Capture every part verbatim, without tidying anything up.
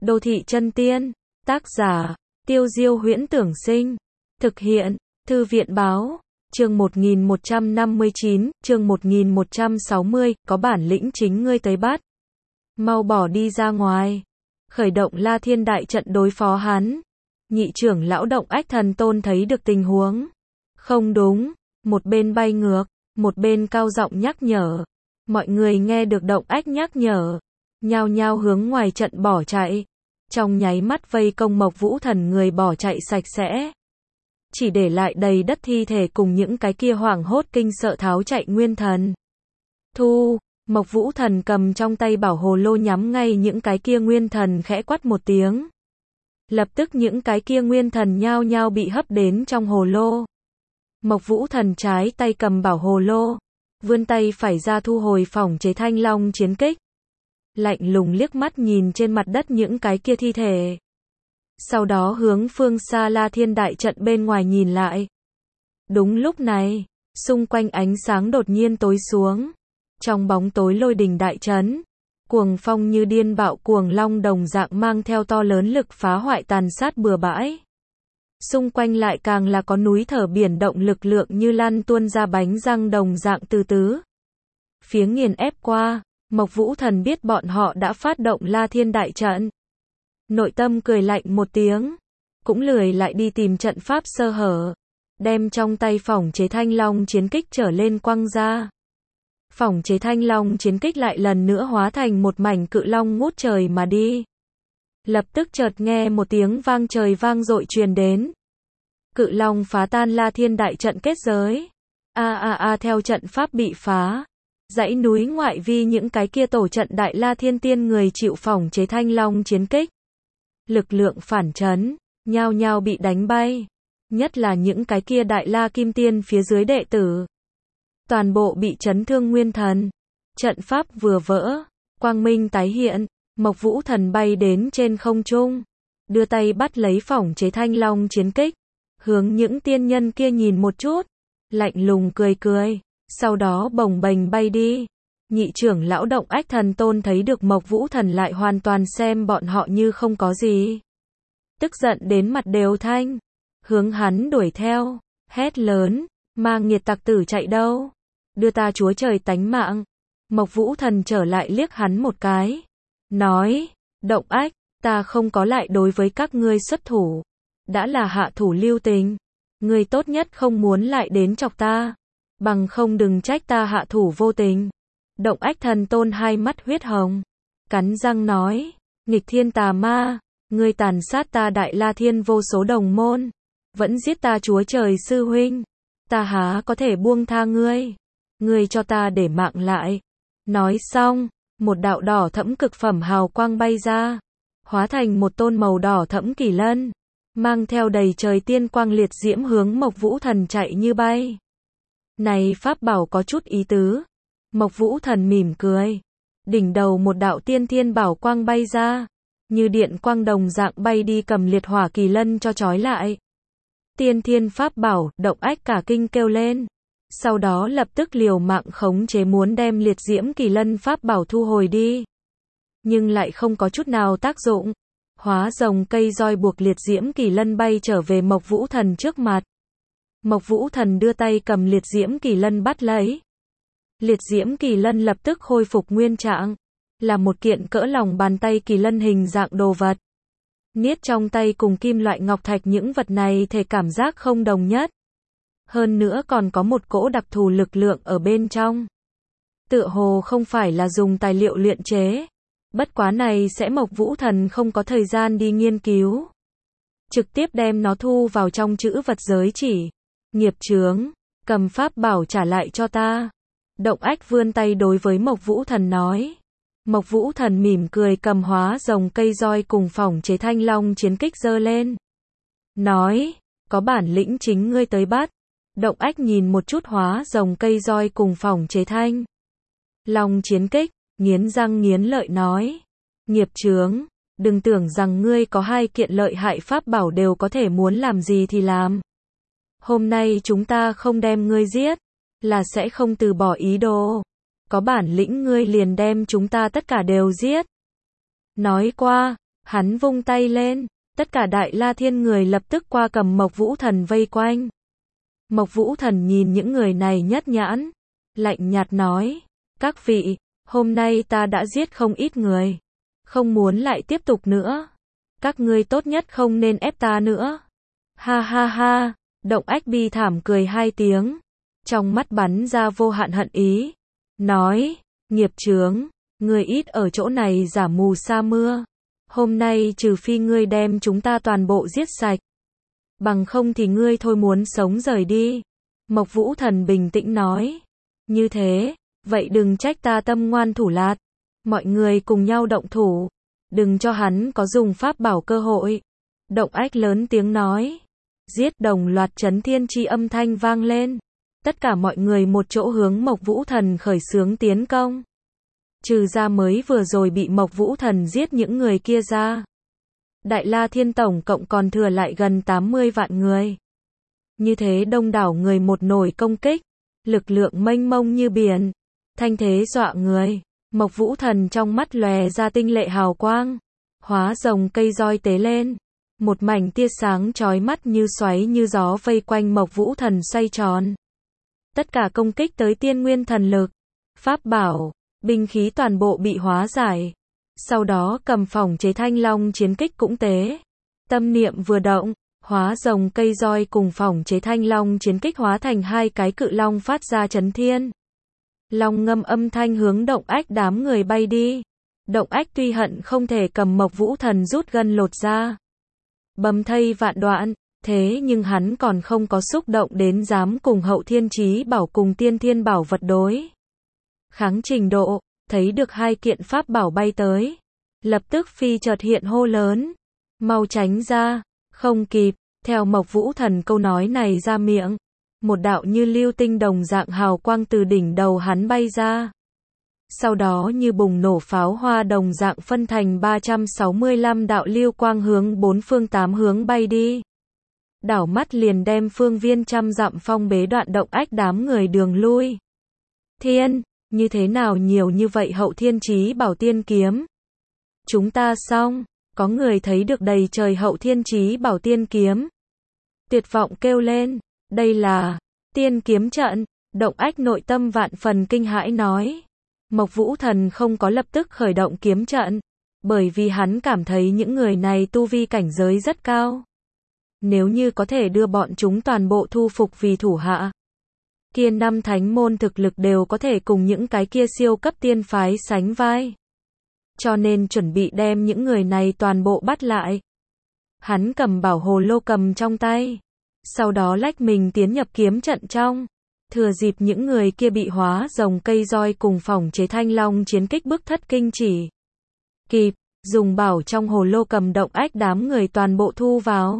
Đô thị chân tiên. Tác giả, Tiêu Diêu Huyễn Tưởng Sinh. Thực hiện, Thư viện Báo. Chương một nghìn một trăm năm mươi chín, chương một nghìn một trăm sáu mươi, có bản lĩnh chính ngươi tới bắt. Mau bỏ đi ra ngoài. Khởi động La Thiên đại trận đối phó hắn. Nhị trưởng lão Động Ách Thần Tôn thấy được tình huống. Không đúng, một bên bay ngược, một bên cao giọng nhắc nhở. Mọi người nghe được Động Ách nhắc nhở, nhao nhao hướng ngoài trận bỏ chạy. Trong nháy mắt vây công Mộc Vũ Thần người bỏ chạy sạch sẽ. Chỉ để lại đầy đất thi thể cùng những cái kia hoảng hốt kinh sợ tháo chạy nguyên thần. Thu, Mộc Vũ Thần cầm trong tay bảo hồ lô nhắm ngay những cái kia nguyên thần khẽ quát một tiếng. Lập tức những cái kia nguyên thần nhao nhao bị hấp đến trong hồ lô. Mộc Vũ Thần trái tay cầm bảo hồ lô, vươn tay phải ra thu hồi phỏng chế thanh long chiến kích. Lạnh lùng liếc mắt nhìn trên mặt đất những cái kia thi thể. Sau đó hướng phương xa La Thiên đại trận bên ngoài nhìn lại. Đúng lúc này, xung quanh ánh sáng đột nhiên tối xuống. Trong bóng tối lôi đình đại trấn, cuồng phong như điên bạo cuồng long đồng dạng mang theo to lớn lực phá hoại tàn sát bừa bãi. Xung quanh lại càng là có núi thở biển động lực lượng như lăn tuôn ra bánh răng đồng dạng từ tứ. Phía nghiền ép qua, Mộc Vũ Thần biết bọn họ đã phát động La Thiên đại trận. Nội tâm cười lạnh một tiếng, cũng lười lại đi tìm trận pháp sơ hở, đem trong tay phỏng chế thanh long chiến kích trở lên quăng ra. Phỏng chế thanh long chiến kích lại lần nữa hóa thành một mảnh cự long ngút trời mà đi. Lập tức chợt nghe một tiếng vang trời vang dội truyền đến. Cự long phá tan La Thiên đại trận kết giới. A a a theo trận pháp bị phá. Dãy núi ngoại vi những cái kia tổ trận đại La Thiên tiên người chịu phỏng chế thanh long chiến kích. Lực lượng phản chấn, nhao nhao bị đánh bay. Nhất là những cái kia đại La Kim Tiên phía dưới đệ tử. Toàn bộ bị chấn thương nguyên thần. Trận pháp vừa vỡ, quang minh tái hiện, Mộc Vũ Thần bay đến trên không trung. Đưa tay bắt lấy phỏng chế thanh long chiến kích. Hướng những tiên nhân kia nhìn một chút. Lạnh lùng cười cười. Sau đó bồng bềnh bay đi. Nhị trưởng lão Động Ách Thần Tôn thấy được Mộc Vũ Thần lại hoàn toàn xem bọn họ như không có gì. Tức giận đến mặt đều thanh. Hướng hắn đuổi theo. Hét lớn. Mang nghiệt tặc tử chạy đâu? Đưa ta chúa trời tánh mạng. Mộc Vũ Thần trở lại liếc hắn một cái. Nói. Động Ách, ta không có lại đối với các ngươi xuất thủ. Đã là hạ thủ lưu tình. Ngươi tốt nhất không muốn lại đến chọc ta. Bằng không đừng trách ta hạ thủ vô tình. Động Ách Thần Tôn hai mắt huyết hồng. Cắn răng nói. Nghịch thiên tà ma. Ngươi tàn sát ta đại La Thiên vô số đồng môn. Vẫn giết ta chúa trời sư huynh. Ta há có thể buông tha ngươi. Ngươi cho ta để mạng lại. Nói xong, một đạo đỏ thẫm cực phẩm hào quang bay ra. Hóa thành một tôn màu đỏ thẫm kỳ lân. Mang theo đầy trời tiên quang liệt diễm hướng Mộc Vũ Thần chạy như bay. Này pháp bảo có chút ý tứ. Mộc Vũ Thần mỉm cười. Đỉnh đầu một đạo tiên thiên bảo quang bay ra. Như điện quang đồng dạng bay đi cầm liệt hỏa kỳ lân cho trói lại. Tiên thiên pháp bảo, Động Ách cả kinh kêu lên. Sau đó lập tức liều mạng khống chế muốn đem liệt diễm kỳ lân pháp bảo thu hồi đi. Nhưng lại không có chút nào tác dụng. Hóa rồng cây roi buộc liệt diễm kỳ lân bay trở về Mộc Vũ Thần trước mặt. Mộc Vũ Thần đưa tay cầm liệt diễm kỳ lân bắt lấy. Liệt diễm kỳ lân lập tức khôi phục nguyên trạng. Là một kiện cỡ lòng bàn tay kỳ lân hình dạng đồ vật. Niết trong tay cùng kim loại ngọc thạch những vật này thể cảm giác không đồng nhất. Hơn nữa còn có một cỗ đặc thù lực lượng ở bên trong. Tựa hồ không phải là dùng tài liệu luyện chế. Bất quá này sẽ Mộc Vũ Thần không có thời gian đi nghiên cứu. Trực tiếp đem nó thu vào trong chữ vật giới chỉ. Nghiệp chướng, cầm pháp bảo trả lại cho ta. Động Ách vươn tay đối với Mộc Vũ Thần nói. Mộc Vũ Thần mỉm cười cầm hóa rồng cây roi cùng phỏng chế thanh long chiến kích giơ lên. Nói, có bản lĩnh chính ngươi tới bắt. Động Ách nhìn một chút hóa rồng cây roi cùng phỏng chế thanh long chiến kích, nghiến răng nghiến lợi nói. Nghiệp chướng, đừng tưởng rằng ngươi có hai kiện lợi hại pháp bảo đều có thể muốn làm gì thì làm. Hôm nay chúng ta không đem ngươi giết, là sẽ không từ bỏ ý đồ. Có bản lĩnh ngươi liền đem chúng ta tất cả đều giết. Nói qua, Hắn vung tay lên, tất cả Đại La Thiên người lập tức qua cầm Mộc Vũ Thần vây quanh. Mộc Vũ Thần nhìn những người này nhất nhãn, lạnh nhạt nói, các vị, hôm nay ta đã giết không ít người, không muốn lại tiếp tục nữa. Các ngươi tốt nhất không nên ép ta nữa. Ha ha ha, Động Ách bi thảm cười hai tiếng, trong mắt bắn ra vô hạn hận ý, nói, nghiệp chướng, ngươi ít ở chỗ này giả mù sa mưa. Hôm nay trừ phi ngươi đem chúng ta toàn bộ giết sạch, bằng không thì ngươi thôi muốn sống rời đi. Mộc Vũ Thần bình tĩnh nói, như thế, vậy đừng trách ta tâm ngoan thủ lạt. Mọi người cùng nhau động thủ, đừng cho hắn có dùng pháp bảo cơ hội. Động Ách lớn tiếng nói, giết đồng loạt chấn thiên chi âm thanh vang lên. Tất cả mọi người một chỗ hướng Mộc Vũ Thần khởi xướng tiến công. Trừ ra mới vừa rồi bị Mộc Vũ Thần giết những người kia ra, Đại La Thiên tổng cộng còn thừa lại gần tám mươi vạn người. Như thế đông đảo người một nồi công kích, lực lượng mênh mông như biển, thanh thế dọa người. Mộc Vũ Thần trong mắt lòe ra tinh lệ hào quang, hóa rồng cây roi tế lên, một mảnh tia sáng chói mắt như xoáy như gió vây quanh Mộc Vũ Thần xoay tròn. Tất cả công kích tới tiên nguyên thần lực, pháp bảo, binh khí toàn bộ bị hóa giải. Sau đó cầm phỏng chế thanh long chiến kích cũng tế. Tâm niệm vừa động, hóa rồng cây roi cùng phỏng chế thanh long chiến kích hóa thành hai cái cự long phát ra chấn thiên. Long ngâm âm thanh hướng Động Ách đám người bay đi. Động Ách tuy hận không thể cầm Mộc Vũ Thần rút gân lột ra, bầm thây vạn đoạn, thế nhưng hắn còn không có xúc động đến dám cùng Hậu Thiên Chí Bảo cùng Tiên Thiên Bảo vật đối kháng trình độ. Thấy được hai kiện pháp bảo bay tới, lập tức phi chợt hiện hô lớn, mau tránh ra. Không kịp, theo Mộc Vũ Thần câu nói này ra miệng, một đạo như lưu tinh đồng dạng hào quang từ đỉnh đầu hắn bay ra. Sau đó như bùng nổ pháo hoa đồng dạng phân thành ba trăm sáu mươi lăm đạo lưu quang hướng bốn phương tám hướng bay đi. Đảo mắt liền đem phương viên trăm dặm phong bế đoạn Động Ách đám người đường lui. Thiên, như thế nào nhiều như vậy Hậu Thiên Chí Bảo tiên kiếm? Chúng ta xong, có người thấy được đầy trời Hậu Thiên Chí Bảo tiên kiếm, tuyệt vọng kêu lên, đây là tiên kiếm trận. Động Ách nội tâm vạn phần kinh hãi nói, Mộc Vũ Thần không có lập tức khởi động kiếm trận, bởi vì hắn cảm thấy những người này tu vi cảnh giới rất cao. Nếu như có thể đưa bọn chúng toàn bộ thu phục vì thủ hạ, kia năm thánh môn thực lực đều có thể cùng những cái kia siêu cấp tiên phái sánh vai. Cho nên chuẩn bị đem những người này toàn bộ bắt lại. Hắn cầm bảo hồ lô cầm trong tay, sau đó lách mình tiến nhập kiếm trận trong, thừa dịp những người kia bị hóa rồng cây roi cùng phỏng chế thanh long chiến kích bức thất kinh chỉ kịp, dùng bảo trong hồ lô cầm Động Ách đám người toàn bộ thu vào.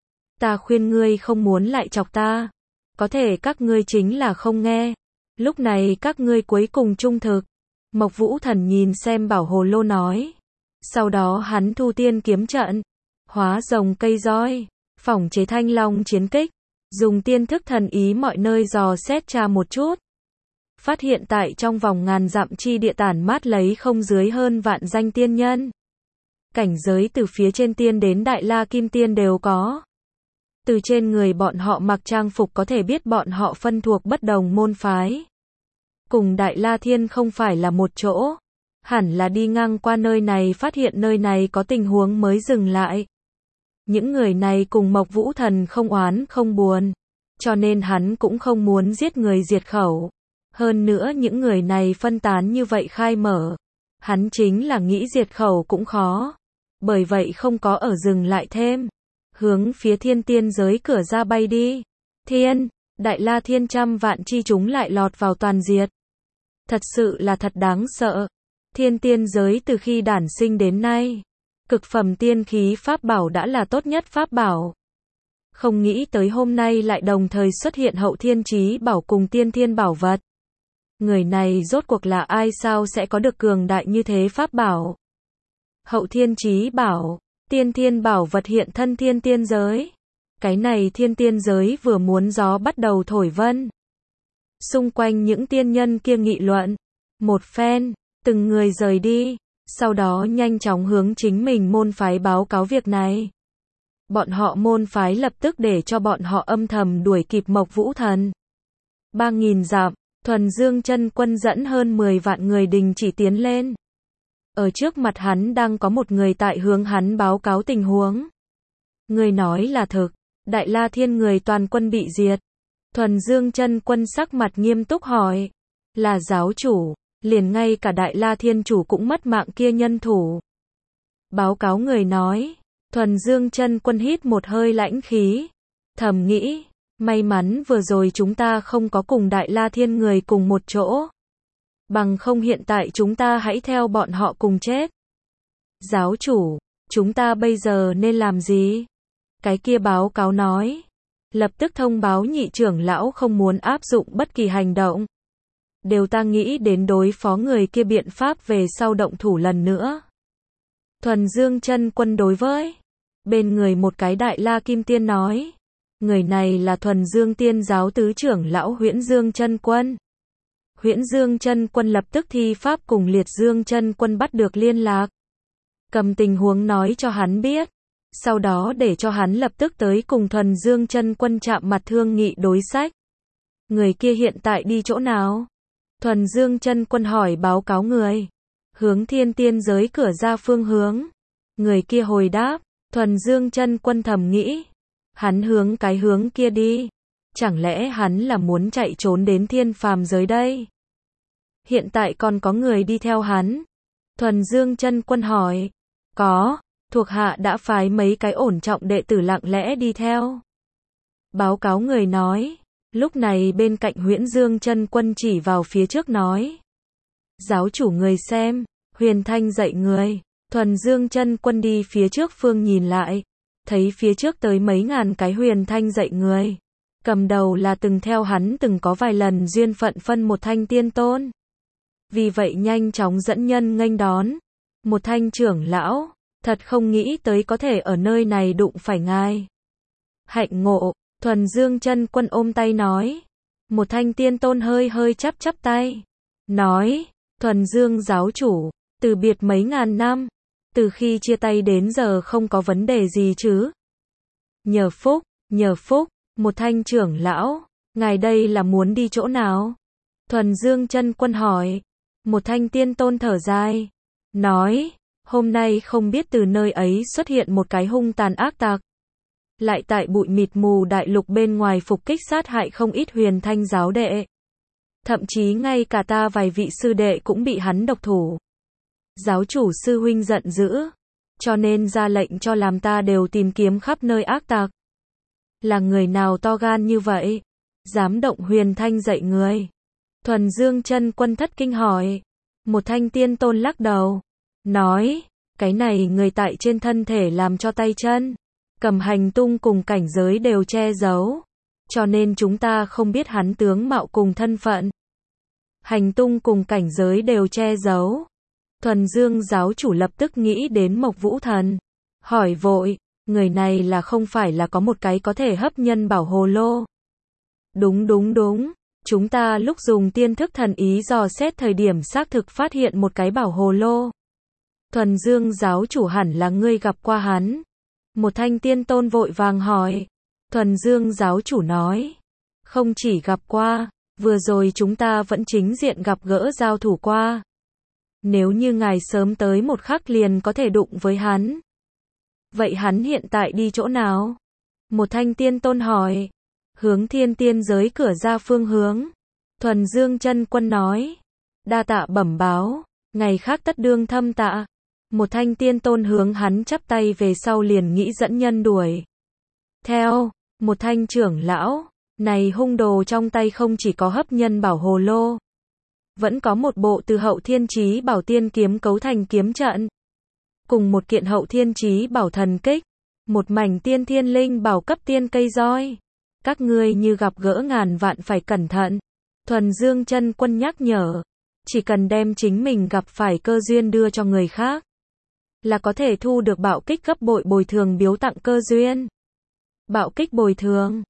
Ta khuyên ngươi không muốn lại chọc ta, có thể các ngươi chính là không nghe, lúc này các ngươi cuối cùng trung thực. Mộc Vũ Thần nhìn xem bảo hồ lô nói, sau đó hắn thu tiên kiếm trận, hóa rồng cây roi, phỏng chế thanh long chiến kích, dùng tiên thức thần ý mọi nơi dò xét tra một chút. Phát hiện tại trong vòng ngàn dặm chi địa tản mát lấy không dưới hơn vạn danh tiên nhân. Cảnh giới từ phía trên tiên đến Đại La Kim Tiên đều có. Từ trên người bọn họ mặc trang phục có thể biết bọn họ phân thuộc bất đồng môn phái. Cùng Đại La Thiên không phải là một chỗ. Hẳn là đi ngang qua nơi này phát hiện nơi này có tình huống mới dừng lại. Những người này cùng Mộc Vũ Thần không oán không buồn, cho nên hắn cũng không muốn giết người diệt khẩu. Hơn nữa những người này phân tán như vậy khai mở, hắn chính là nghĩ diệt khẩu cũng khó. Bởi vậy không có ở dừng lại thêm, hướng phía thiên tiên giới cửa ra bay đi. Thiên, Đại La Thiên trăm vạn chi chúng lại lọt vào toàn diệt. Thật sự là thật đáng sợ. Thiên tiên giới từ khi đản sinh đến nay, cực phẩm tiên khí pháp bảo đã là tốt nhất pháp bảo. Không nghĩ tới hôm nay lại đồng thời xuất hiện Hậu Thiên Chí Bảo cùng Tiên Thiên Bảo vật. Người này rốt cuộc là ai sao sẽ có được cường đại như thế pháp bảo? Hậu Thiên Chí Bảo, Tiên Thiên Bảo vật hiện thân thiên tiên giới. Cái này thiên tiên giới vừa muốn gió bắt đầu thổi vân. Xung quanh những tiên nhân kia nghị luận một phen, từng người rời đi. sau đó nhanh chóng hướng chính mình môn phái báo cáo việc này. Bọn họ môn phái lập tức để cho bọn họ âm thầm đuổi kịp Mộc Vũ Thần. Ba nghìn dặm, Thuần Dương Chân Quân dẫn hơn mười vạn người đình chỉ tiến lên. Ở trước mặt hắn đang có một người tại hướng hắn báo cáo tình huống. Người nói là thực, Đại La Thiên người toàn quân bị diệt. Thuần Dương Chân Quân sắc mặt nghiêm túc hỏi, là giáo chủ, liền ngay cả Đại La Thiên chủ cũng mất mạng kia nhân thủ. Báo cáo người nói, Thuần Dương Chân Quân hít một hơi lãnh khí, thầm nghĩ, may mắn vừa rồi chúng ta không có cùng Đại La Thiên người cùng một chỗ. Bằng không hiện tại chúng ta hãy theo bọn họ cùng chết. Giáo chủ, chúng ta bây giờ nên làm gì? Cái kia báo cáo nói, lập tức thông báo nhị trưởng lão không muốn áp dụng bất kỳ hành động. Đều ta nghĩ đến đối phó người kia biện pháp về sau động thủ lần nữa. Thuần Dương Chân Quân đối với bên người một cái Đại La Kim Tiên nói, người này là Thuần Dương Tiên giáo tứ trưởng lão Huyễn Dương Chân Quân. Huyễn Dương Chân Quân lập tức thi pháp cùng Liệt Dương Chân Quân bắt được liên lạc. Cầm tình huống nói cho hắn biết, sau đó để cho hắn lập tức tới cùng Thuần Dương Chân Quân chạm mặt thương nghị đối sách. Người kia hiện tại đi chỗ nào? Thuần Dương Chân Quân hỏi báo cáo người. Hướng Thiên Tiên giới cửa ra phương hướng. Người kia hồi đáp, Thuần Dương Chân Quân thầm nghĩ, hắn hướng cái hướng kia đi, chẳng lẽ hắn là muốn chạy trốn đến thiên phàm giới đây? Hiện tại còn có người đi theo hắn? Thuần Dương Chân Quân hỏi, có, thuộc hạ đã phái mấy cái ổn trọng đệ tử lặng lẽ đi theo. Báo cáo người nói, lúc này bên cạnh Huyễn Dương Chân Quân chỉ vào phía trước nói, giáo chủ người xem, Huyền Thanh dạy người. Thuần Dương Chân Quân đi phía trước phương nhìn lại, thấy phía trước tới mấy ngàn cái Huyền Thanh dạy người. Cầm đầu là từng theo hắn từng có vài lần duyên phận phân một thanh tiên tôn. Vì vậy nhanh chóng dẫn nhân nghênh đón. Một thanh trưởng lão, thật không nghĩ tới có thể ở nơi này đụng phải ngài. Hạnh ngộ, Thuần Dương Chân Quân ôm tay nói. Một thanh tiên tôn hơi hơi chắp chắp tay. Nói, Thuần Dương giáo chủ, từ biệt mấy ngàn năm. Từ khi chia tay đến giờ không có vấn đề gì chứ? Nhờ phúc, nhờ phúc, một thanh trưởng lão, ngài đây là muốn đi chỗ nào? Thuần Dương Chân Quân hỏi. Một thanh tiên tôn thở dài, nói, hôm nay không biết từ nơi ấy xuất hiện một cái hung tàn ác tặc. Lại tại bụi mịt mù đại lục bên ngoài phục kích sát hại không ít Huyền Thanh giáo đệ. Thậm chí ngay cả ta vài vị sư đệ cũng bị hắn độc thủ. Giáo chủ sư huynh giận dữ, cho nên ra lệnh cho làm ta đều tìm kiếm khắp nơi ác tặc. Là người nào to gan như vậy, dám động Huyền Thanh dạy người? Thuần Dương Chân Quân thất kinh hỏi. Một thanh tiên tôn lắc đầu, nói, cái này người tại trên thân thể làm cho tay chân, cầm hành tung cùng cảnh giới đều che giấu, cho nên chúng ta không biết hắn tướng mạo cùng thân phận. Hành tung cùng cảnh giới đều che giấu. Thuần Dương giáo chủ lập tức nghĩ đến Mộc Vũ Thần, hỏi vội, người này là không phải là có một cái có thể hấp nhân bảo hồ lô? Đúng đúng đúng, chúng ta lúc dùng tiên thức thần ý dò xét thời điểm xác thực phát hiện một cái bảo hồ lô. Thuần Dương giáo chủ hẳn là ngươi gặp qua hắn. Một thanh tiên tôn vội vàng hỏi. Thuần Dương giáo chủ nói, không chỉ gặp qua, vừa rồi chúng ta vẫn chính diện gặp gỡ giao thủ qua. Nếu như ngài sớm tới một khắc liền có thể đụng với hắn. Vậy hắn hiện tại đi chỗ nào? Một thanh tiên tôn hỏi. Hướng Thiên Tiên giới cửa ra phương hướng. Thuần Dương Chân Quân nói. Đa tạ bẩm báo, ngày khác tất đương thâm tạ. Một thanh tiên tôn hướng hắn chắp tay về sau liền nghĩ dẫn nhân đuổi theo. Một thanh trưởng lão, này hung đồ trong tay không chỉ có hấp nhân bảo hồ lô, vẫn có một bộ từ hậu thiên chí bảo tiên kiếm cấu thành kiếm trận, cùng một kiện hậu thiên chí bảo thần kích, một mảnh tiên thiên linh bảo cấp tiên cây roi. Các ngươi như gặp gỡ ngàn vạn phải cẩn thận. Thuần Dương Chân Quân nhắc nhở, chỉ cần đem chính mình gặp phải cơ duyên đưa cho người khác, là có thể thu được bạo kích gấp bội bồi thường biếu tặng cơ duyên. Bạo kích bồi thường,